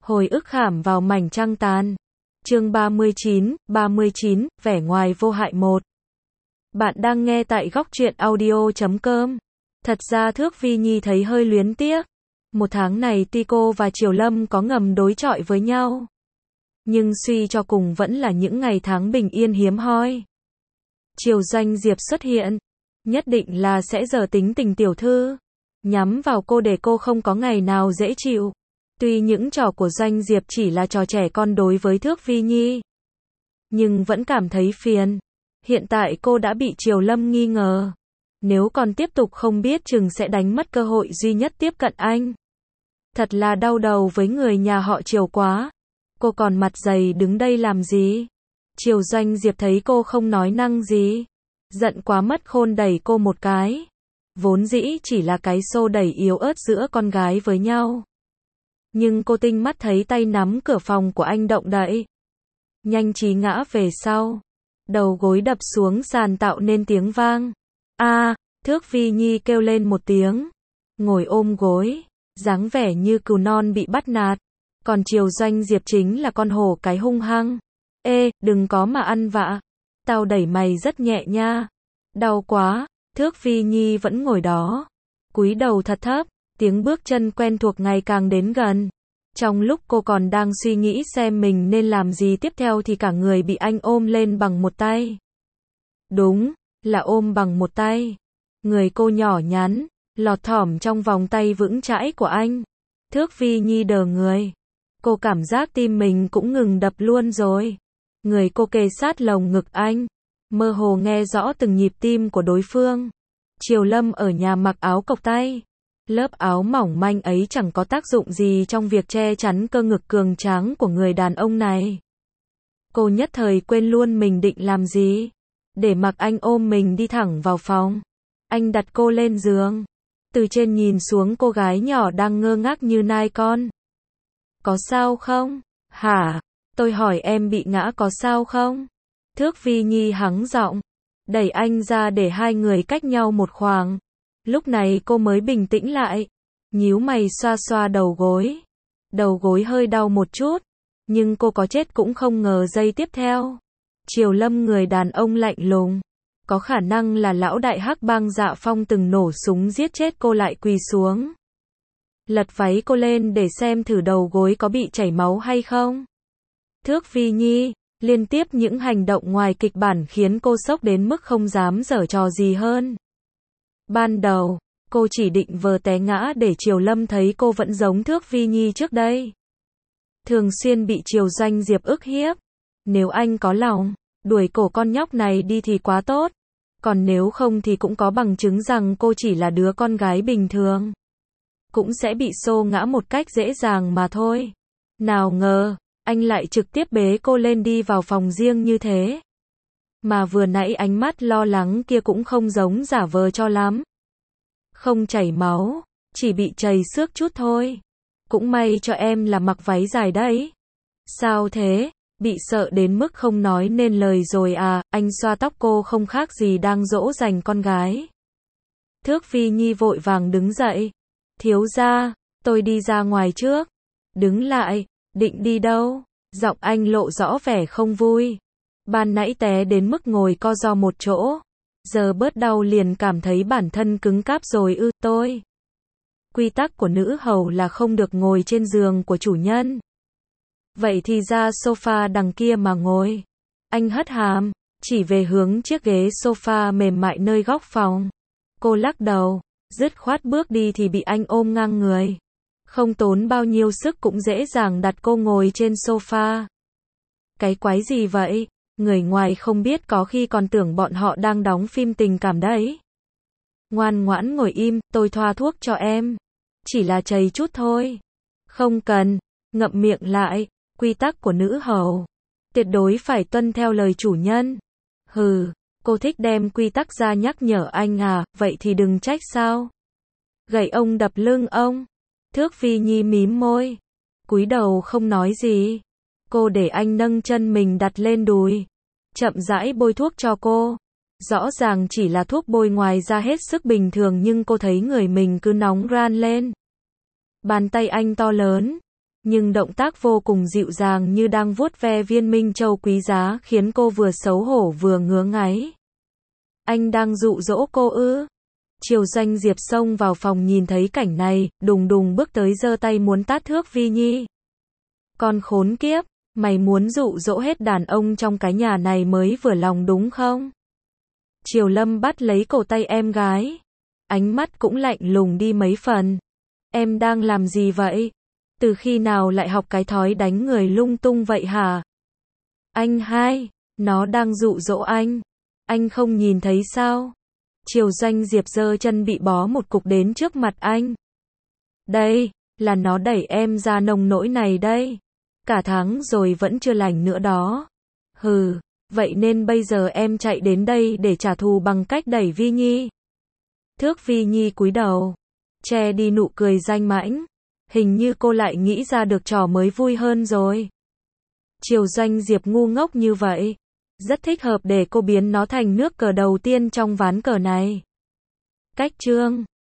Hồi ức khảm vào mảnh trăng tàn. Chương 39, vẻ ngoài vô hại 1. Bạn đang nghe tại góc truyện audio.com. Thật ra Thước Vi Nhi thấy hơi luyến tiếc. Một tháng này tuy cô và Triều Lâm có ngầm đối chọi với nhau, nhưng suy cho cùng vẫn là những ngày tháng bình yên hiếm hoi. Triều Doanh Diệp xuất hiện, nhất định là sẽ giở tính tình tiểu thư, nhắm vào cô để cô không có ngày nào dễ chịu. Tuy những trò của Doanh Diệp chỉ là trò trẻ con đối với Thước Vi Nhi, nhưng vẫn cảm thấy phiền. Hiện tại cô đã bị Triều Lâm nghi ngờ, nếu còn tiếp tục không biết chừng sẽ đánh mất cơ hội duy nhất tiếp cận anh. Thật là đau đầu với người nhà họ Triều quá. Cô còn mặt dày đứng đây làm gì? Triều Doanh Diệp thấy cô không nói năng gì, giận quá mất khôn đẩy cô một cái. Vốn dĩ chỉ là cái xô đẩy yếu ớt giữa con gái với nhau, nhưng cô tinh mắt thấy tay nắm cửa phòng của anh động đậy, nhanh trí ngã về sau, đầu gối đập xuống sàn tạo nên tiếng vang. Thước Vi Nhi kêu lên một tiếng, ngồi ôm gối, dáng vẻ như cừu non bị bắt nạt. Còn Triều Doanh Diệp chính là con hổ cái hung hăng. Ê, đừng có mà ăn vạ, tao đẩy mày rất nhẹ nha. Đau quá. Thước Vi Nhi vẫn ngồi đó, cúi đầu thật thấp, tiếng bước chân quen thuộc ngày càng đến gần. Trong lúc cô còn đang suy nghĩ xem mình nên làm gì tiếp theo thì cả người bị anh ôm lên bằng một tay. Đúng, là ôm bằng một tay. Người cô nhỏ nhắn, lọt thỏm trong vòng tay vững chãi của anh. Thước Vi Nhi đờ người. Cô cảm giác tim mình cũng ngừng đập luôn rồi. Người cô kề sát lồng ngực anh, mơ hồ nghe rõ từng nhịp tim của đối phương. Triều Lâm ở nhà mặc áo cộc tay. Lớp áo mỏng manh ấy chẳng có tác dụng gì trong việc che chắn cơ ngực cường tráng của người đàn ông này. Cô nhất thời quên luôn mình định làm gì, để mặc anh ôm mình đi thẳng vào phòng. Anh đặt cô lên giường, từ trên nhìn xuống cô gái nhỏ đang ngơ ngác như nai con. Có sao không? Hả? Tôi hỏi em bị ngã có sao không? Thước Vi Nhi hắng giọng, đẩy anh ra để hai người cách nhau một khoảng. Lúc này cô mới bình tĩnh lại, nhíu mày xoa xoa đầu gối. Đầu gối hơi đau một chút, nhưng cô có chết cũng không ngờ giây tiếp theo, Triều Lâm, người đàn ông lạnh lùng, có khả năng là lão đại hắc bang Dạ Phong từng nổ súng giết chết cô, lại quỳ xuống, lật váy cô lên để xem thử đầu gối có bị chảy máu hay không. Thước Vi Nhi, liên tiếp những hành động ngoài kịch bản khiến cô sốc đến mức không dám giở trò gì hơn. Ban đầu, cô chỉ định vờ té ngã để Triều Lâm thấy cô vẫn giống Thước Vi Nhi trước đây, thường xuyên bị Triều Doanh Diệp ức hiếp. Nếu anh có lòng, đuổi cổ con nhóc này đi thì quá tốt. Còn nếu không thì cũng có bằng chứng rằng cô chỉ là đứa con gái bình thường, cũng sẽ bị xô ngã một cách dễ dàng mà thôi. Nào ngờ, anh lại trực tiếp bế cô lên đi vào phòng riêng như thế. Mà vừa nãy ánh mắt lo lắng kia cũng không giống giả vờ cho lắm. Không chảy máu, chỉ bị trầy xước chút thôi. Cũng may cho em là mặc váy dài đấy. Sao thế? Bị sợ đến mức không nói nên lời rồi à? Anh xoa tóc cô không khác gì đang dỗ dành con gái. Thước Vi Nhi vội vàng đứng dậy. Thiếu gia, tôi đi ra ngoài trước. Đứng lại, định đi đâu? Giọng anh lộ rõ vẻ không vui. Ban nãy té đến mức ngồi co ro một chỗ, giờ bớt đau liền cảm thấy bản thân cứng cáp rồi ư? Tôi. Quy tắc của nữ hầu là không được ngồi trên giường của chủ nhân. Vậy thì ra sofa đằng kia mà ngồi. Anh hất hàm, chỉ về hướng chiếc ghế sofa mềm mại nơi góc phòng. Cô lắc đầu, dứt khoát bước đi thì bị anh ôm ngang người. Không tốn bao nhiêu sức cũng dễ dàng đặt cô ngồi trên sofa. Cái quái gì vậy? Người ngoài không biết có khi còn tưởng bọn họ đang đóng phim tình cảm đấy. Ngoan ngoãn ngồi im, tôi thoa thuốc cho em. Chỉ là chảy chút thôi. Không cần, ngậm miệng lại. Quy tắc của nữ hầu, tuyệt đối phải tuân theo lời chủ nhân. Hừ, cô thích đem quy tắc ra nhắc nhở anh à? Vậy thì đừng trách sao. Gậy ông đập lưng ông. Thước Vi Nhi mím môi, cúi đầu không nói gì. Cô để anh nâng chân mình đặt lên đùi, chậm rãi bôi thuốc cho cô. Rõ ràng chỉ là thuốc bôi ngoài ra hết sức bình thường nhưng cô thấy người mình cứ nóng ran lên. Bàn tay anh to lớn, nhưng động tác vô cùng dịu dàng như đang vuốt ve viên minh châu quý giá khiến cô vừa xấu hổ vừa ngứa ngáy. Anh đang dụ dỗ cô ư? Triều Doanh Diệp xông vào phòng nhìn thấy cảnh này, đùng đùng bước tới giơ tay muốn tát Thước Vi Nhi. Con khốn kiếp, mày muốn dụ dỗ hết đàn ông trong cái nhà này mới vừa lòng đúng không? Triều Lâm bắt lấy cổ tay em gái. Ánh mắt cũng lạnh lùng đi mấy phần. Em đang làm gì vậy? Từ khi nào lại học cái thói đánh người lung tung vậy hả? Anh hai, nó đang dụ dỗ anh. Anh không nhìn thấy sao? Triều Doanh Diệp giơ chân bị bó một cục đến trước mặt anh. Đây, là nó đẩy em ra nông nỗi này đây. Cả tháng rồi vẫn chưa lành nữa đó. Hừ, vậy nên bây giờ em chạy đến đây để trả thù bằng cách đẩy Vi Nhi. Thước Vi Nhi cúi đầu, che đi nụ cười danh mãnh. Hình như cô lại nghĩ ra được trò mới vui hơn rồi. Triều Doanh Diệp ngu ngốc như vậy, rất thích hợp để cô biến nó thành nước cờ đầu tiên trong ván cờ này. Cách chương